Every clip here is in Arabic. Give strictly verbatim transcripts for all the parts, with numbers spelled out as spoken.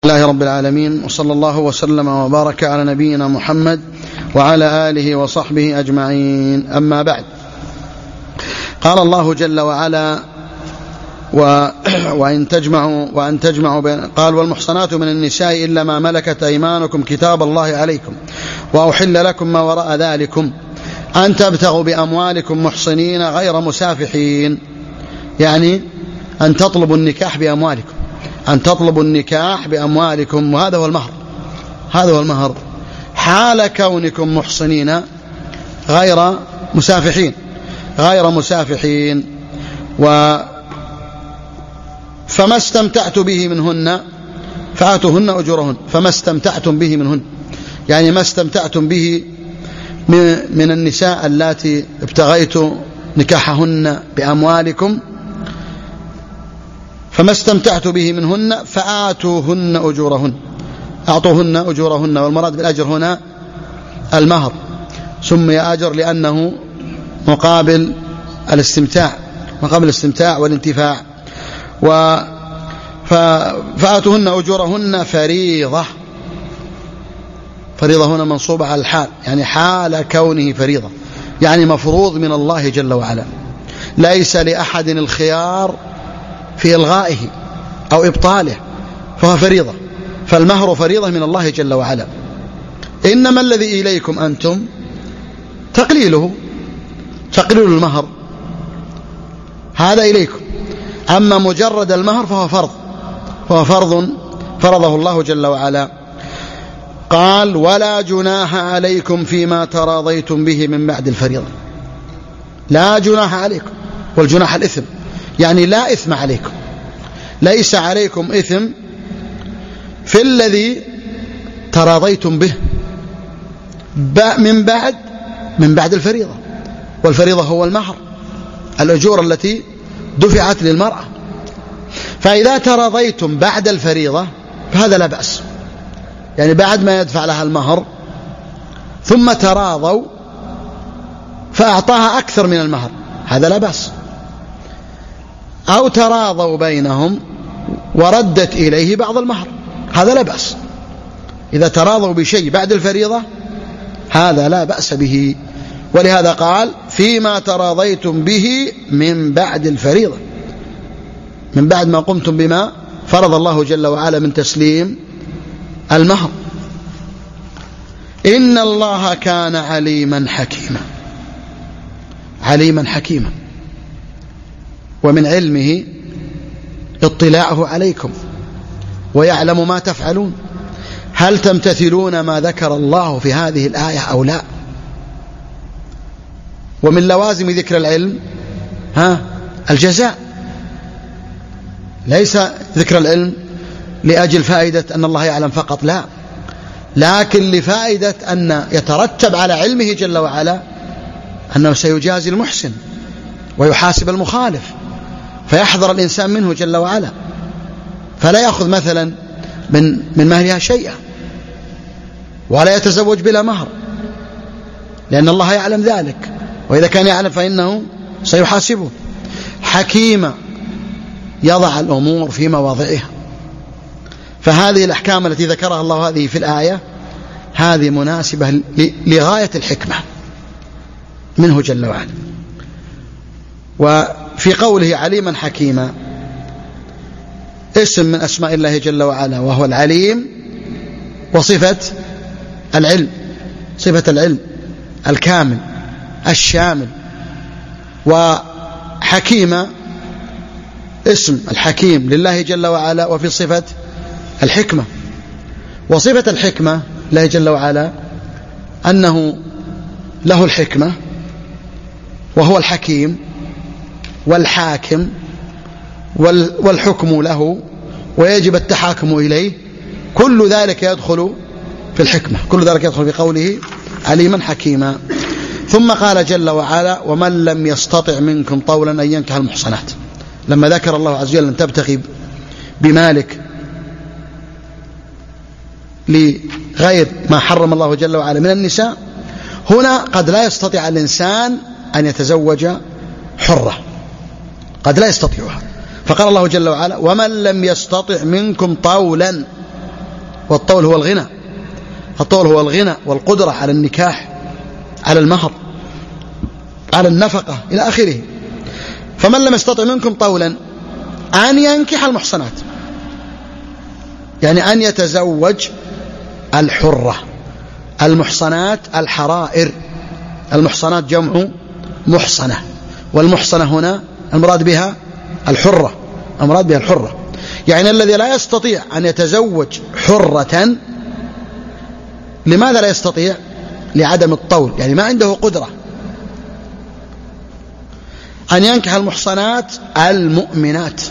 الله رب العالمين، وصلى الله وسلم وبارك على نبينا محمد وعلى آله وصحبه أجمعين. أما بعد، قال الله جل وعلا: و... وإن تجمعوا وأن تجمعوا بين... قال: والمحصنات من النساء إلا ما ملكت أيمانكم كتاب الله عليكم وأحل لكم ما وراء ذلكم أن تبتغوا بأموالكم محصنين غير مسافحين، يعني أن تطلبوا النكاح بأموالكم، أن تطلبوا النكاح بأموالكم، وهذا هو المهر، هذا هو المهر حال كونكم محصنين غير مسافحين غير مسافحين و فما استمتعت به منهن فآتوهن أجورهن. فما استمتعتم به منهن يعني ما استمتعتم به من النساء اللاتي ابتغيت نكاحهن بأموالكم، فما استمتعت به منهن فآتوهن أجورهن، أعطوهن أجورهن. والمراد بالأجر هنا المهر، سمي أجر لأنه مقابل الاستمتاع مقابل الاستمتاع والانتفاع. و فآتوهن أجورهن فريضة، فريضة هنا منصوبة على الحال، يعني حال كونه فريضة، يعني مفروض من الله جل وعلا، ليس لأحد الخيار في إلغائه أو إبطاله، فهو فريضة. فالمهر فريضة من الله جل وعلا، إنما الذي إليكم أنتم تقليله، تقليل المهر، هذا إليكم. أما مجرد المهر فهو فرض، فهو فرض فرضه الله جل وعلا. قال: ولا جناح عليكم فيما تراضيتم به من بعد الفريضة. لا جناح عليكم، والجناح الإثم، يعني لا إثم عليكم، ليس عليكم إثم في الذي تراضيتم به من بعد من بعد الفريضة. والفريضة هو المهر، الأجور التي دفعت للمرأة. فإذا تراضيتم بعد الفريضة فهذا لا بأس، يعني بعد ما يدفع لها المهر ثم تراضوا فأعطاها أكثر من المهر، هذا لا بأس. أو تراضوا بينهم وردت إليه بعض المهر، هذا لا بأس. إذا تراضوا بشيء بعد الفريضة هذا لا بأس به. ولهذا قال: فيما تراضيتم به من بعد الفريضة، من بعد ما قمتم بما فرض الله جل وعلا من تسليم المهر. إن الله كان عليما حكيما، عليما حكيما، ومن علمه اطلاعه عليكم ويعلم ما تفعلون. هل تمتثلون ما ذكر الله في هذه الآية أو لا؟ ومن لوازم ذكر العلم ها الجزاء، ليس ذكر العلم لأجل فائدة أن الله يعلم فقط، لا، لكن لفائدة أن يترتب على علمه جل وعلا أنه سيجازي المحسن ويحاسب المخالف، فيحذر الإنسان منه جل وعلا، فلا يأخذ مثلا من من مهرها شيئا، ولا يتزوج بلا مهر، لأن الله يعلم ذلك، وإذا كان يعلم فإنه سيحاسبه. حكيمة، يضع الأمور في مواضعها. فهذه الأحكام التي ذكرها الله هذه في الآية هذه مناسبة لغاية الحكمة منه جل وعلا. وفي قوله عليما حكيما اسم من أسماء الله جل وعلا، وهو العليم، وصفة العلم، صفة العلم الكامل الشامل. وحكيمة اسم الحكيم لله جل وعلا، وفي صفة الحكمة. وصفة الحكمة لله جل وعلا أنه له الحكمة، وهو الحكيم والحاكم، والحكم له ويجب التحاكم إليه، كل ذلك يدخل في الحكمة، كل ذلك يدخل في قوله عليما حكيما. ثم قال جل وعلا: ومن لم يستطع منكم طولا أن ينكح المحصنات. لما ذكر الله عز وجل أن تبتغي بمالك لغير ما حرم الله جل وعلا من النساء، هنا قد لا يستطيع الإنسان أن يتزوج حرة، قد لا يستطيعها، فقال الله جل وعلا: ومن لم يستطع منكم طولا والطول هو الغنى، الطول هو الغنى والقدرة على النكاح، على المهر، على النفقة إلى آخره. فمن لم يستطع منكم طولا أن ينكح المحصنات، يعني أن يتزوج الحرة. المحصنات الحرائر، المحصنات جمع محصنة، والمحصنة هنا المراد بها الحرة، المراد بها الحرة. يعني الذي لا يستطيع أن يتزوج حرة، لماذا لا يستطيع؟ لعدم الطول، يعني ما عنده قدرة أن ينكح المحصنات المؤمنات،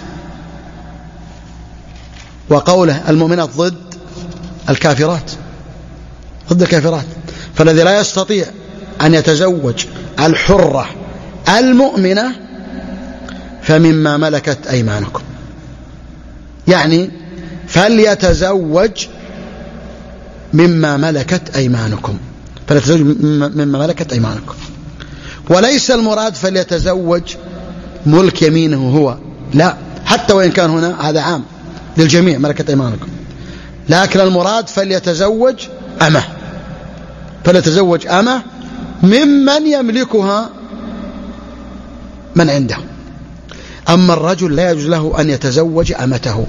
وقوله المؤمنات ضد الكافرات، ضد الكافرات. فالذي لا يستطيع أن يتزوج الحرة المؤمنة فمما ملكت أيمانكم، يعني فليتزوج مما ملكت أيمانكم، فليتزوج مما ملكت أيمانكم. وليس المراد فليتزوج ملك يمينه هو، لا، حتى وإن كان هنا هذا عام للجميع ملكت أيمانكم، لكن المراد فليتزوج أمه، فليتزوج أمه ممن يملكها من عنده. أما الرجل لا يجوز له أن يتزوج أمته،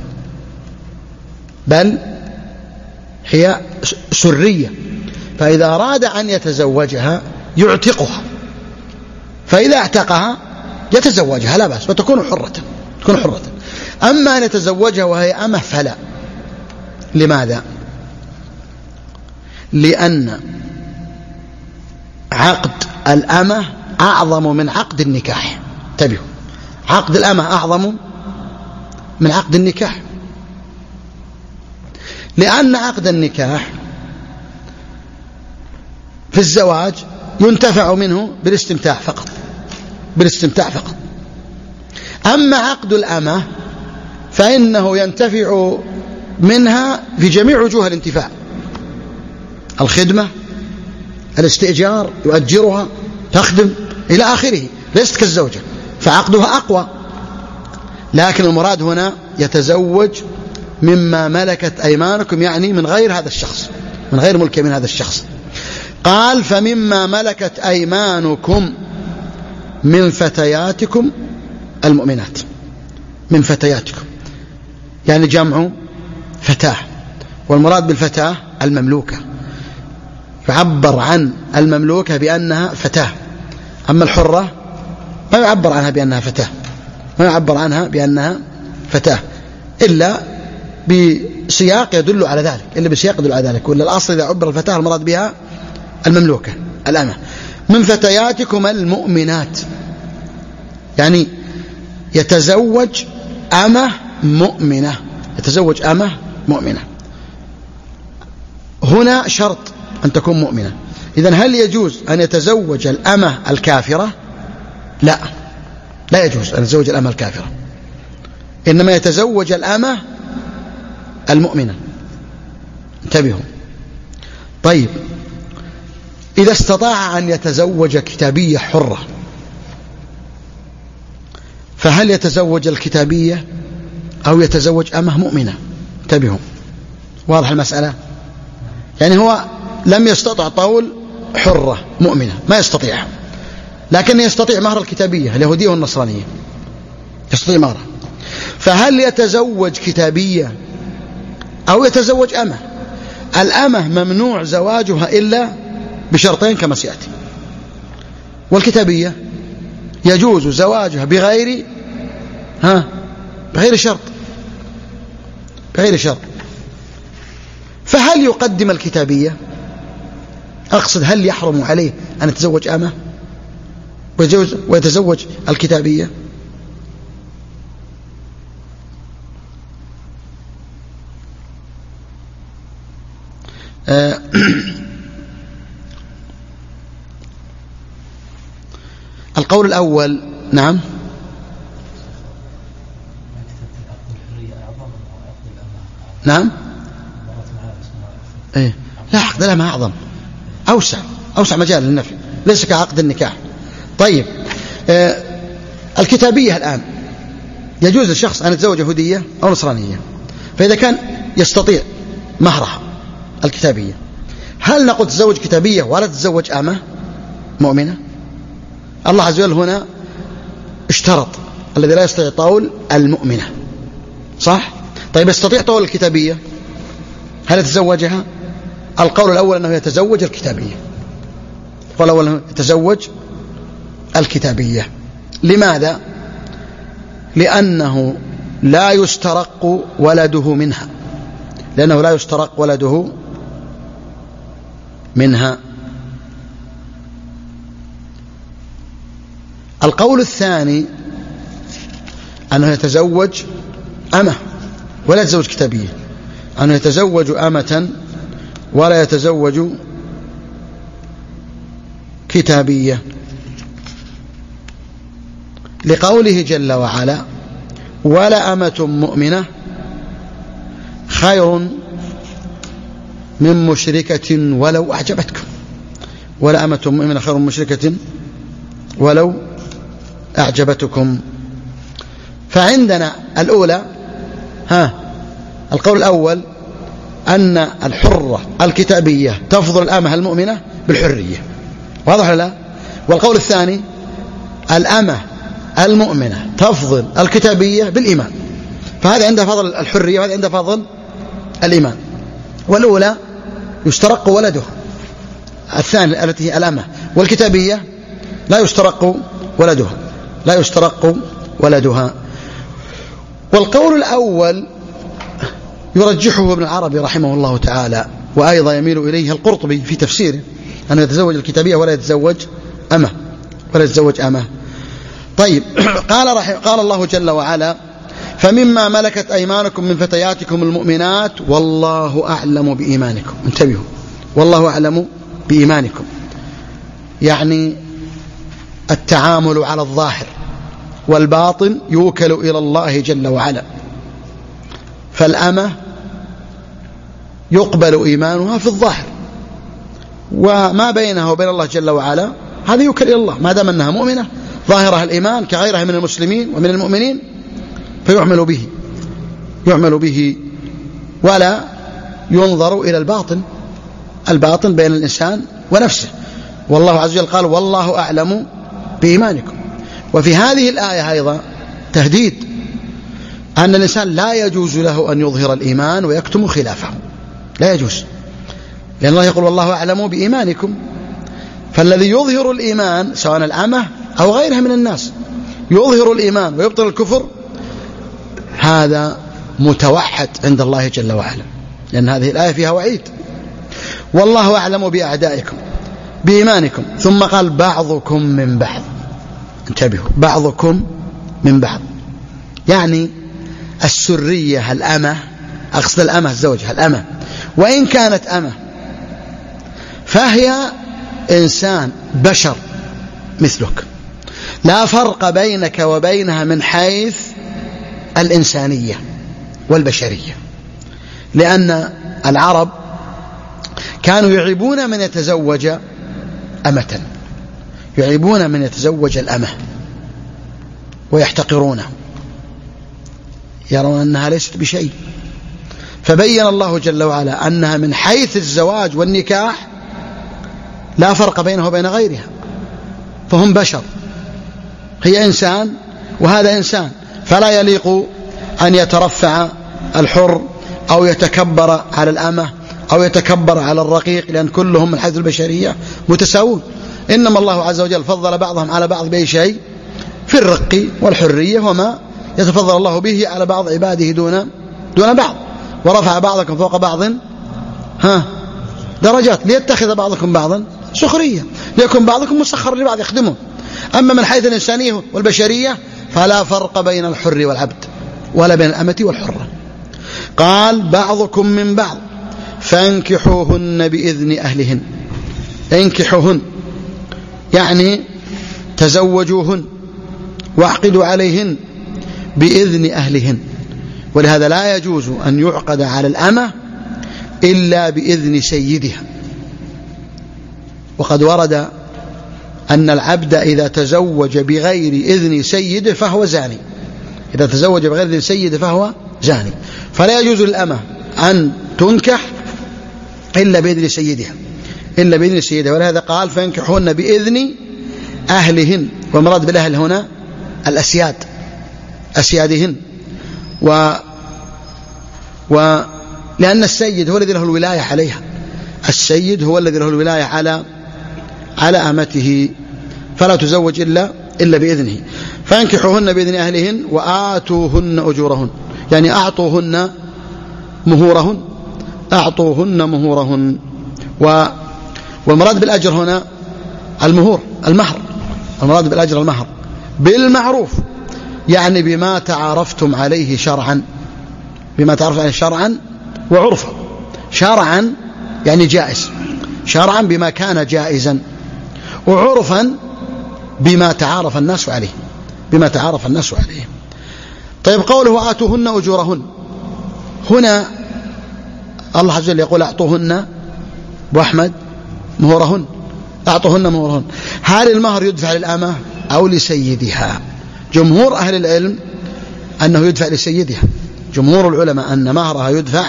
بل هي سرية، فإذا أراد أن يتزوجها يعتقها، فإذا اعتقها يتزوجها لا بأس وتكون حرة، تكون حرة. أما أن يتزوجها وهي أمه فلا. لماذا؟ لأن عقد الأمة أعظم من عقد النكاح. انتبهوا، عقد الأمة أعظم من عقد النكاح، لأن عقد النكاح في الزواج ينتفع منه بالاستمتاع فقط، بالاستمتاع فقط. أما عقد الأمة فإنه ينتفع منها في جميع وجوه الانتفاع، الخدمة، الاستئجار، يؤجرها، تخدم إلى آخره، ليست كالزوجة، فعقدها أقوى. لكن المراد هنا يتزوج مما ملكت أيمانكم، يعني من غير هذا الشخص، من غير ملك من هذا الشخص. قال فمما ملكت أيمانكم من فتياتكم المؤمنات، من فتياتكم يعني جمع فتاة، والمراد بالفتاة المملوكة، يعبر عن المملوكة بأنها فتاة. أما الحرة ما يعبر عنها بأنها فتاة، ما يعبر عنها بأنها فتاة إلا بسياق يدل على ذلك، إلا بسياق يدل على ذلك. ولا الأصل إذا عبر الفتاة المراد بها المملوكة الأمة. من فتياتكم المؤمنات يعني يتزوج أمة مؤمنة، يتزوج أمة مؤمنة. هنا شرط أن تكون مؤمنة. إذن هل يجوز أن يتزوج الأمة الكافرة؟ لا، لا يجوز أن يتزوج الأمة الكافرة، إنما يتزوج الأمة المؤمنة. انتبهوا. طيب، إذا استطاع أن يتزوج كتابية حرة فهل يتزوج الكتابية أو يتزوج أمة مؤمنة؟ انتبهوا، واضح المسألة؟ يعني هو لم يستطع طول حرة مؤمنة، ما يستطيع، لكن يستطيع مهر الكتابية اليهودية والنصرانية، يستطيع مهر. فهل يتزوج كتابية أو يتزوج أمة؟ الأمة ممنوع زواجها إلا بشرطين كما سيأتي، والكتابية يجوز زواجها بغير ها بغير شرط، بغير شرط. فهل يقدم الكتابية؟ أقصد هل يحرم عليه أن يتزوج أمة ويتزوج الكتابية؟ آه القول الأول نعم نعم إيه؟ لا، عقد الأمة أعظم، أوسع، أوسع مجال للنفي، ليس كعقد النكاح. طيب، آه الكتابية الآن يجوز للشخص أن يتزوج يهودية أو نصرانية، فإذا كان يستطيع مهرها الكتابية. هل نقول تزوج كتابية ولا تتزوج أمة مؤمنة؟ الله عز وجل هنا اشترط الذي لا يستطيع طول المؤمنة، صح؟ طيب يستطيع طول الكتابية، هل يتزوجها؟ القول الأول أنه يتزوج الكتابية، القول الأول أنه يتزوج الكتابية. لماذا؟ لأنه لا يسترق ولده منها، لأنه لا يسترق ولده منها. القول الثاني أنه يتزوج أمة ولا يتزوج كتابية، أنه يتزوج أمة ولا يتزوج كتابية، لقوله جل وعلا: ولا أمة مؤمنة خير من مشركة ولو أعجبتكم. ولا أمة مؤمنة خير من مشركة ولو أعجبتكم. فعندنا الأولى ها القول الأول أن الحرة الكتابية تفضل الأمة المؤمنة بالحرية، واضح ولا لا؟ والقول الثاني الأمة المؤمنة تفضل الكتابية بالإيمان، فهذا عندها فضل الحرية وهذا عندها فضل الإيمان. والأولى يسترق ولدها، الثانية التي هي الأمة والكتابية لا يسترق ولدها، لا يسترق ولدها. والقول الأول يرجحه ابن العربي رحمه الله تعالى، وأيضا يميل إليه القرطبي في تفسيره، أنه يتزوج الكتابية ولا يتزوج أمة ولا يتزوج أمة. طيب قال, رحمه قال الله جل وعلا: فمما ملكت أيمانكم من فتياتكم المؤمنات والله أعلم بإيمانكم. انتبهوا، والله أعلم بإيمانكم، يعني التعامل على الظاهر، والباطن يوكل إلى الله جل وعلا. فالأمة يقبل إيمانها في الظاهر، وما بينها وبين الله جل وعلا هذا يوكل إلى الله، ما دام أنها مؤمنة ظاهرها الإيمان كغيرها من المسلمين ومن المؤمنين، فيعمل به يعمل به ولا ينظر إلى الباطن، الباطن بين الإنسان ونفسه. والله عز وجل قال: والله أعلم بإيمانكم. وفي هذه الآية أيضا تهديد أن الإنسان لا يجوز له أن يظهر الإيمان ويكتم خلافه، لا يجوز، لأن الله يقول: والله أعلم بإيمانكم. فالذي يظهر الإيمان سواء الأمة أو غيرها من الناس يظهر الإيمان ويبطل الكفر، هذا متوحد عند الله جل وعلا، لأن هذه الآية فيها وعيد. والله أعلم بأعدائكم بإيمانكم، ثم قال: بعضكم من بعض. انتبهوا، بعضكم من بعض، يعني السرية الأمة، أقصد الأمة الزوجة الأمة، وإن كانت أمة فهي إنسان بشر مثلك، لا فرق بينك وبينها من حيث الإنسانية والبشرية. لأن العرب كانوا يعيبون من يتزوج أمة، يعيبون من يتزوج الأمة ويحتقرونه، يرون أنها ليست بشيء. فبين الله جل وعلا أنها من حيث الزواج والنكاح لا فرق بينه وبين غيرها، فهم بشر، هي إنسان وهذا إنسان، فلا يليق أن يترفع الحر أو يتكبر على الأمة أو يتكبر على الرقيق، لأن كلهم من حيث البشرية متساوون. إنما الله عز وجل فضل بعضهم على بعض بأي شيء؟ في الرق والحرية، وما يتفضل الله به على بعض عباده دون دون بعض. ورفع بعضكم فوق بعض ها درجات ليتخذ بعضكم بعضا سخرية، ليكون بعضكم مسخر لبعض يخدمه. أما من حيث الإنسانية والبشرية فلا فرق بين الحر والعبد ولا بين الأمة والحرة. قال: بعضكم من بعض فانكحوهن بإذن أهلهن. انكحوهن يعني تزوجوهن واعقدوا عليهن بإذن أهلهن. ولهذا لا يجوز أن يعقد على الأمة إلا بإذن سيدها. وقد ورد أن العبد إذا تزوج بغير إذن سيده فهو زاني، إذا تزوج بغير إذن سيده فهو زاني. فلا يجوز للأمة أن تنكح إلا بإذن سيدها إلا بإذن سيدها. ولهذا قال فانكحوهن بإذن أهلهن، والمراد بالأهل هنا الأسياد أسيادهن، و ولأن السيد هو الذي له الولاية عليها، السيد هو الذي له الولاية على على أمته، فلا تزوج إلا إلا بإذنه. فانكحوهن بإذن أهلهن وآتوهن أجورهن، يعني أعطوهن مهورهن أعطوهن مهورهن. و والمراد بالأجر هنا المهور المهر، المراد بالأجر المهر بالمعروف، يعني بما تعارفتم عليه شرعا، بما تعرف عليه شرعا وعرفا. شرعا يعني جائز، شرعا بما كان جائزا، وعرفا بما تعارف الناس عليه، بما تعارف الناس عليه. طيب قوله آتوهن أجورهن، هنا الله عز وجل يقول أعطوهن وأحمد مهورهن، أعطوهن مهورهن. هل المهر يدفع للأمة أو لسيدها؟ جمهور أهل العلم أنه يدفع لسيدها، جمهور العلماء أن مهرها يدفع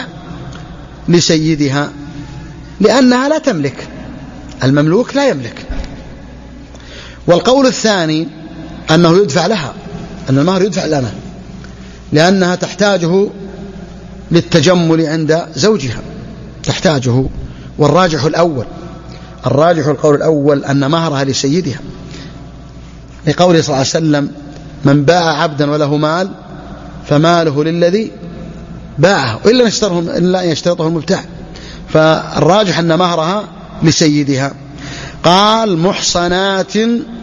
لسيدها، لأنها لا تملك، المملوك لا يملك. والقول الثاني أنه يدفع لها، أن المهر يدفع لها لأنها تحتاجه للتجمل عند زوجها، تحتاجه. والراجح الأول، الراجح القول الأول أن مهرها لسيدها، لقوله صلى الله عليه وسلم من باع عبدا وله مال فماله للذي باعه إلا إلا يشترطه المبتاع. فالراجح أن مهرها لسيدها. قال محصنات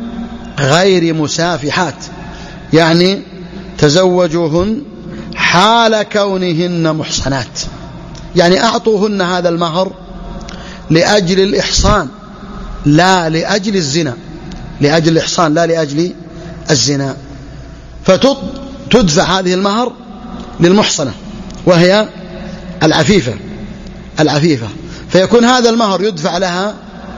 غير مسافحات، يعني تزوجوهن حال كونهن محصنات، يعني أعطوهن هذا المهر لأجل الإحصان لا لأجل الزنا، لأجل الإحصان لا لأجل الزنا. فتدفع هذه المهر للمحصنة وهي العفيفة العفيفة فيكون هذا المهر يدفع لها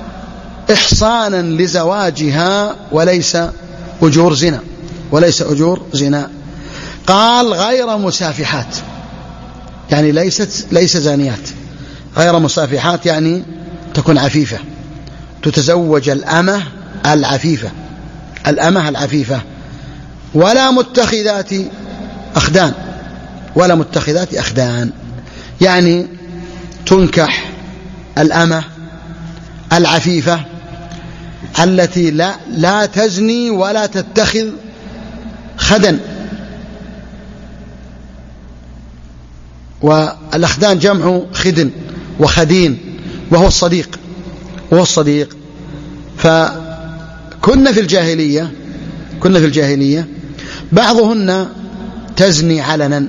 إحصانا لزواجها وليس أجور زنا، وليس أجور زنا. قال غير مسافحات، يعني ليست ليس زانيات، غير مسافحات يعني تكون عفيفة، تتزوج الأمة العفيفة، الأمة العفيفة. ولا متخذات أخدان، ولا متخذات أخدان، يعني تنكح الأمة العفيفة التي لا, لا تزني ولا تتخذ خدا. والأخدان جمع خدن وخدين، وهو الصديق، وهو الصديق. فكنا في الجاهلية كنا في الجاهلية بعضهن تزني علنا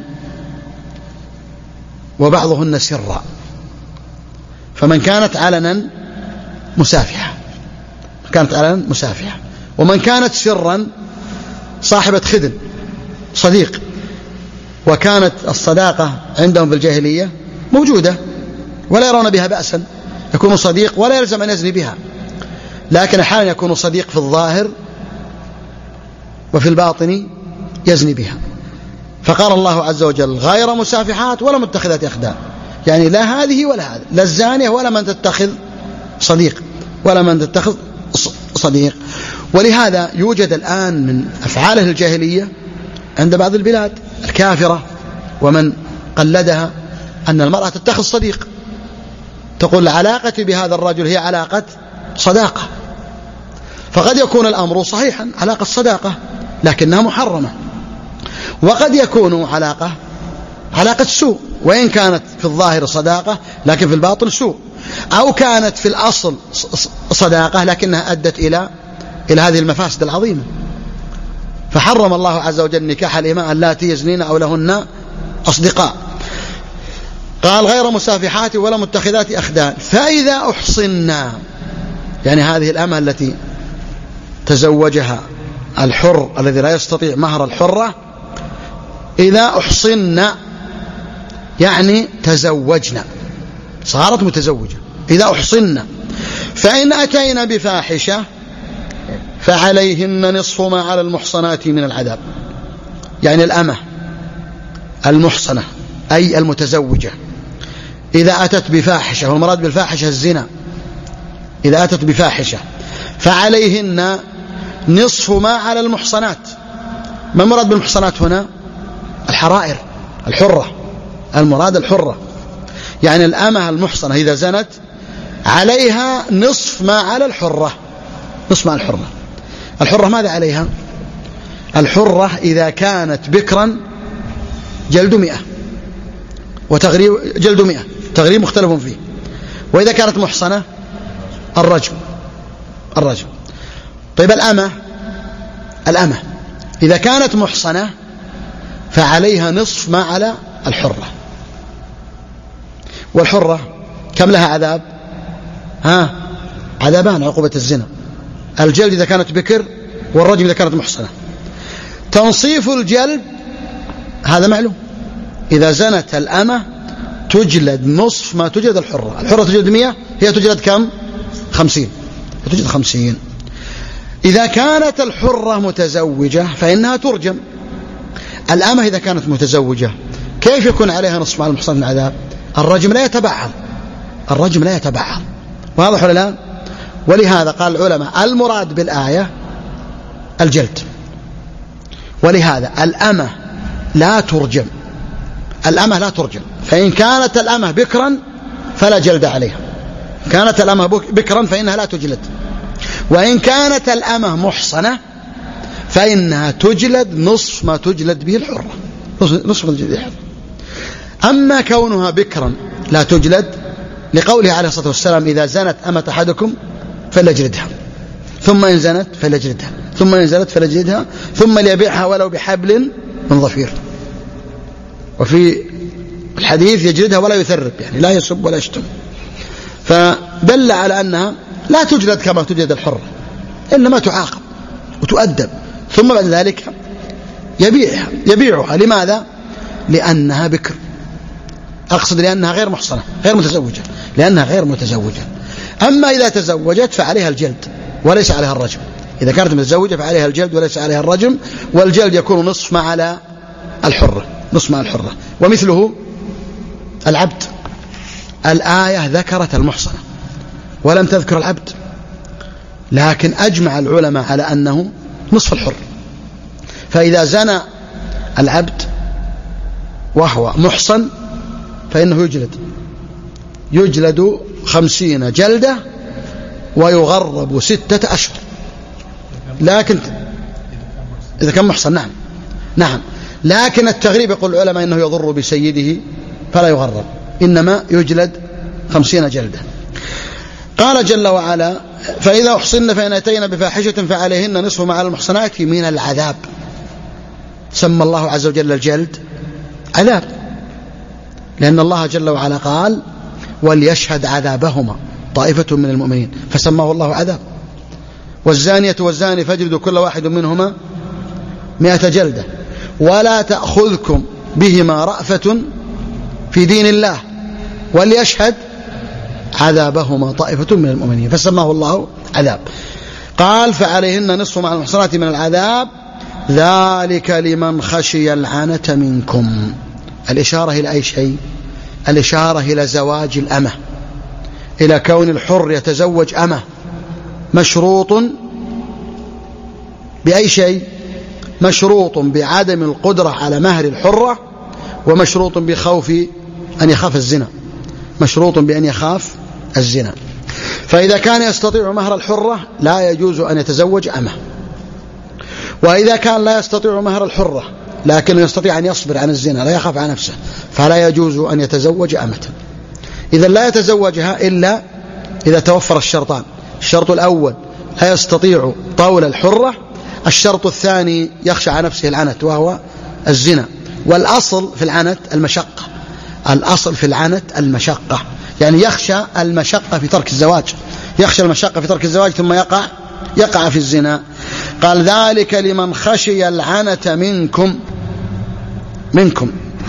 وبعضهن سرا، فمن كانت علنا مسافحة، كانت علنا مسافحة، ومن كانت سرا صاحبة خدن صديق. وكانت الصداقة عندهم في الجاهلية موجودة ولا يرون بها بأسا، يكون صديق ولا يلزم أن يزني بها، لكن أحيانا يكون صديق في الظاهر وفي الباطن يزني بها. فقال الله عز وجل غير مسافحات ولا متخذات أخدان، يعني لا هذه ولا هذه، لا الزانية ولا من تتخذ صديق، ولا من تتخذ صديق. ولهذا يوجد الآن من أفعال أهل الجاهلية عند بعض البلاد الكافرة ومن قلدها أن المرأة تتخذ صديق، تقول علاقتي بهذا الرجل هي علاقة صداقة. فقد يكون الأمر صحيحا علاقة صداقة لكنها محرمة، وقد يكون علاقة علاقة سوء وإن كانت في الظاهر صداقة لكن في الباطن سوء، أو كانت في الأصل صداقة لكنها أدت إلى إلى هذه المفاسد العظيمة. فحرم الله عز وجل نكاح الإماء اللاتي يزنين أو لهن أصدقاء. قال غير مسافحات ولا متخذات أخدان، فإذا أحصنا، يعني هذه الأمة التي تزوجها الحر الذي لا يستطيع مهر الحرة، إذا أحصنا يعني تزوجنا، صارت متزوجة. إذا أحصنا فإن أتينا بفاحشة فعليهن نصف ما على المحصنات من العذاب، يعني الأمة المحصنة أي المتزوجة إذا أتت بفاحشة، والمراد بالفاحشة الزنا، إذا أتت بفاحشة فعليهن نصف ما على المحصنات. ما المراد بالمحصنات هنا؟ الحرائر الحرة، المراد الحرة، يعني الأمة المحصنة إذا زنت عليها نصف ما على الحرة، نصف ما على الحرة. الحرة ماذا عليها؟ الحرة إذا كانت بكرا جلد مئة وتغريب، جلد مئة تغريب مختلف فيه، وإذا كانت محصنة الرجم، الرجم. طيب الأمة، الأمة إذا كانت محصنة فعليها نصف ما على الحرة. والحرة كم لها عذاب؟ ها، عذابان عقوبة الزنا، الجلد إذا كانت بكر والرجم إذا كانت محصنة. تنصيف الجلد هذا معلوم، إذا زنت الأمة تجلد نصف ما تجلد الحرة. الحرة تجلد مئة، هي تجلد كم؟ خمسين، تجلد خمسين. إذا كانت الحرة متزوجة فإنها ترجم. الأمة إذا كانت متزوجة كيف يكون عليها نصف مع المحصن من العذاب؟ الرجم لا يتبعض، الرجم لا يتبعض، واضح ولا لا؟ ولهذا قال العلماء المراد بالآية الجلد، ولهذا الأمة لا ترجم، الأمة لا ترجم. فإن كانت الأمة بكرا فلا جلد عليها، كانت الأمة بكرا فإنها لا تجلد، وإن كانت الأمة محصنة فإنها تجلد نصف ما تجلد به الحرة، نصف ما تجلد به الحرة. أما كونها بكرا لا تجلد لقوله عليه الصلاة والسلام إذا زنت أمة أحدكم فليجلدها، ثم إن زنت فليجلدها، ثم إن زنت فليجلدها، ثم ليبيعها ولو بحبل من ظفير. وفي الحديث يجلدها ولا يثرب، يعني لا يسب ولا يشتم. فدل على أنها لا تجلد كما تجلد الحرة، إنما تعاقب وتؤدب، ثم بعد ذلك يبيعها يبيعها لماذا؟ لأنها بكر، أقصد لأنها غير محصنة غير متزوجة، لأنها غير متزوجة. أما إذا تزوجت فعليها الجلد وليس عليها الرجم، إذا كانت متزوجة فعليها الجلد وليس عليها الرجم، والجلد يكون نصف ما على الحرة، نصف ما على الحرة. ومثله العبد، الآية ذكرت المحصنة ولم تذكر العبد، لكن أجمع العلماء على أنه نصف الحر. فإذا زنى العبد وهو محصن فإنه يجلد يجلد خمسين جلدة ويغرب ستة أشهر. لكن إذا كان محصن نعم نعم لكن التغريب يقول العلماء إنه يضر بسيده فلا يغرب، إنما يجلد خمسين جلدة. قال جل وعلا فإذا أحصن فإن أتينا بفاحشة فعليهن نصف ما على المحصنات من العذاب. سمى الله عز وجل الجلد عذاب، لأن الله جل وعلا قال وليشهد عذابهما طائفة من المؤمنين، فسماه الله عذاب. والزانية والزاني فاجلدوا كل واحد منهما مئة جلدة ولا تأخذكم بهما رأفة في دين الله وليشهد عذابهما طائفة من المؤمنين، فسماه الله عذاب. قال فعليهن نصف مع المحصنات من العذاب ذلك لمن خشي العنة منكم. الإشارة إلى أي شيء؟ الإشارة إلى زواج الأمة، إلى كون الحر يتزوج أمة، مشروط بأي شيء؟ مشروط بعدم القدرة على مهر الحرة، ومشروط بخوف أن يخاف الزنا، مشروط بأن يخاف الزنا. فإذا كان يستطيع مهر الحرة لا يجوز أن يتزوج أمة، وإذا كان لا يستطيع مهر الحرة لكن يستطيع أن يصبر عن الزنا لا يخاف عن نفسه فلا يجوز أن يتزوج أمة. إذا لا يتزوجها إلا إذا توفر الشرطان. الشرط الأول لا يستطيع طول الحرة، الشرط الثاني يخشى على نفسه العنت وهو الزنا. والأصل في العنت المشقة، الأصل في العنت المشقة، يعني يخشى المشقة في ترك الزواج، يخشى المشقة في ترك الزواج ثم يقع يقع في الزنا. قال ذلك لمن خشي العنة منكم منكم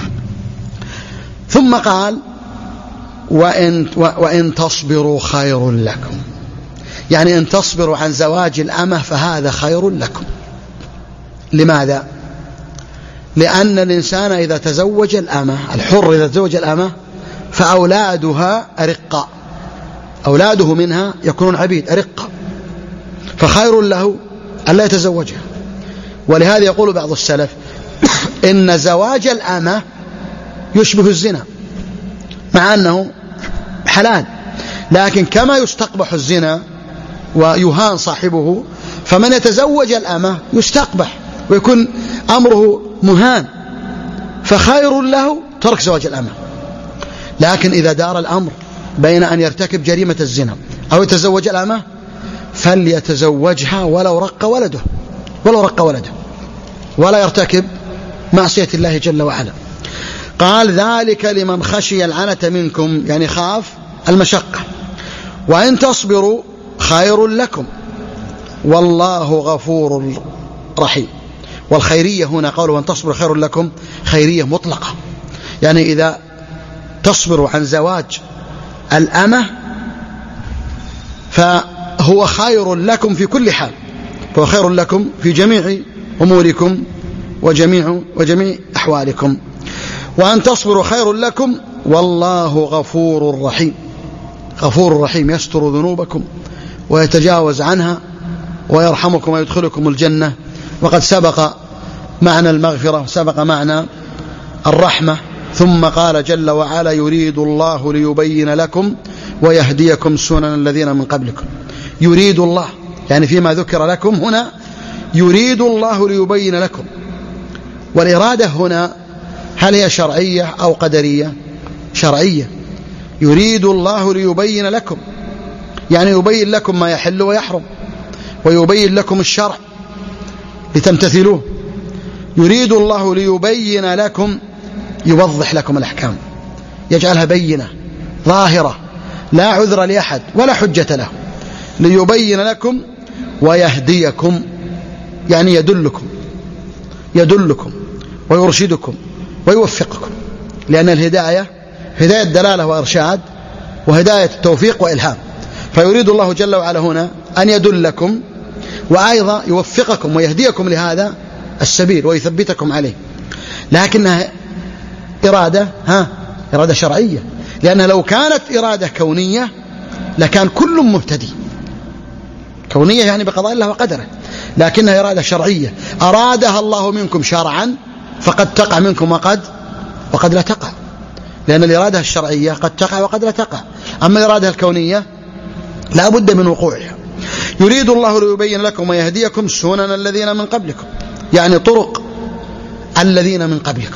ثم قال وإن, وإن تصبروا خير لكم، يعني إن تصبروا عن زواج الأمة فهذا خير لكم. لماذا؟ لأن الإنسان إذا تزوج الأمة، الحر إذا تزوج الأمة فأولادها أرقاء، أولاده منها يكونون عبيد أرقاء، فخير له ألا يتزوجها. ولهذا يقول بعض السلف إن زواج الأمة يشبه الزنا، مع أنه حلال، لكن كما يستقبح الزنا ويهان صاحبه، فمن يتزوج الأمة يستقبح ويكون أمره مهان، فخير له ترك زواج الأمة. لكن إذا دار الأمر بين أن يرتكب جريمة الزنا أو يتزوج الأمة فليتزوجها ولو رق ولده، ولو رق ولده، ولا يرتكب معصية الله جل وعلا. قال ذلك لمن خشي العنة منكم، يعني خاف المشقة، وإن تصبروا خير لكم والله غفور رحيم. والخيرية هنا قالوا وإن تصبروا خير لكم خيرية مطلقة، يعني إذا تصبروا عن زواج الأمة فهو خير لكم في كل حال، فهو خير لكم في جميع أموركم وجميع, وجميع أحوالكم. وأن تصبروا خير لكم والله غفور رحيم. غفور رحيم يستر ذنوبكم ويتجاوز عنها ويرحمكم ويدخلكم الجنة. وقد سبق معنى المغفرة، سبق معنى الرحمة. ثم قال جل وعلا يريد الله ليبين لكم ويهديكم سنن الذين من قبلكم. يريد الله يعني فيما ذكر لكم هنا يريد الله ليبين لكم. والإرادة هنا هل هي شرعية أو قدرية؟ شرعية. يريد الله ليبين لكم، يعني يبين لكم ما يحل ويحرم، ويبين لكم الشرع لتمتثلوه. يريد الله ليبين لكم، يوضح لكم الأحكام، يجعلها بينة ظاهرة لا عذر لأحد ولا حجة له. ليبين لكم ويهديكم، يعني يدلكم، يدلكم ويرشدكم ويوفقكم، لأن الهداية هداية دلالة وإرشاد، وهداية التوفيق وإلهام. فيريد الله جل وعلا هنا أن يدلكم وأيضا يوفقكم ويهديكم لهذا السبيل ويثبتكم عليه. لكنها إرادة ها إرادة شرعية، لأن لو كانت إرادة كونية لكان كل مهتدي. كونية يعني بقضاء الله وقدره، لكنها إرادة شرعية أرادها الله منكم شرعا، فقد تقع منكم وقد وقد لا تقع، لأن الإرادة الشرعية قد تقع وقد لا تقع. أما الإرادة الكونية لا بد من وقوعها. يريد الله ليبين لكم ويهديكم سنن الذين من قبلكم، يعني طرق الذين من قبلكم،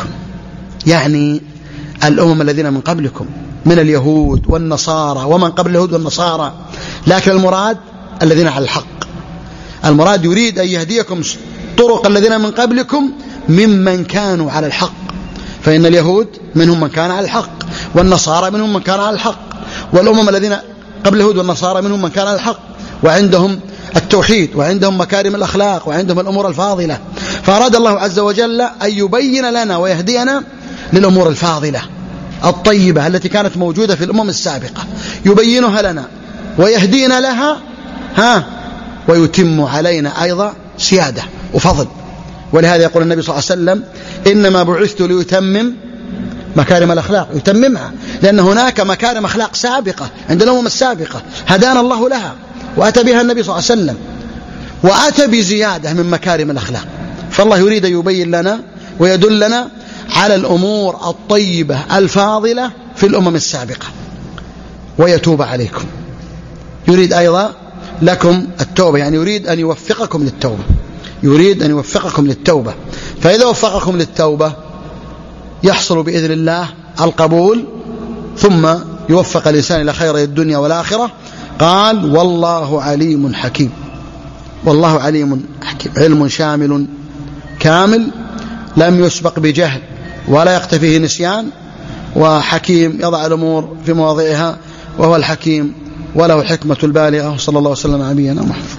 يعني الأمم الذين من قبلكم من اليهود والنصارى ومن قبل اليهود والنصارى. لكن المراد الذين على الحق، المراد يريد أن يهديكم طرق الذين من قبلكم ممن كانوا على الحق، فإن اليهود منهم من كان على الحق، والنصارى منهم من كان على الحق، والأمم الذين قبل اليهود والنصارى منهم من كان على الحق، وعندهم التوحيد وعندهم مكارم الأخلاق وعندهم الأمور الفاضلة. فأراد الله عز وجل أن يبين لنا ويهدينا للأمور الفاضلة الطيبة التي كانت موجودة في الأمم السابقة، يبينها لنا ويهدينا لها ها ويتم علينا أيضا سيادة وفضل. ولهذا يقول النبي صلى الله عليه وسلم إنما بعثت ليتمم مكارم الأخلاق، يتممها، لأن هناك مكارم أخلاق سابقة عند الأمم السابقة هدانا الله لها وأتى بها النبي صلى الله عليه وسلم، وأتى بزيادة من مكارم الأخلاق. فالله يريد أن يبين لنا ويدلنا على الأمور الطيبة الفاضلة في الأمم السابقة ويتوب عليكم. يريد أيضا لكم التوبة، يعني يريد أن يوفقكم للتوبة، يريد أن يوفقكم للتوبة. فإذا وفقكم للتوبة يحصل بإذن الله القبول، ثم يوفق الإنسان إلى خير الدنيا والآخرة. قال والله عليم حكيم. والله عليم حكيم، علم شامل كامل لم يسبق بجهل ولا يقتفيه نسيان، وحكيم يضع الأمور في مواضعها، وهو الحكيم وله الحكمة البالغة. صلى الله وسلم على نبينا محمد.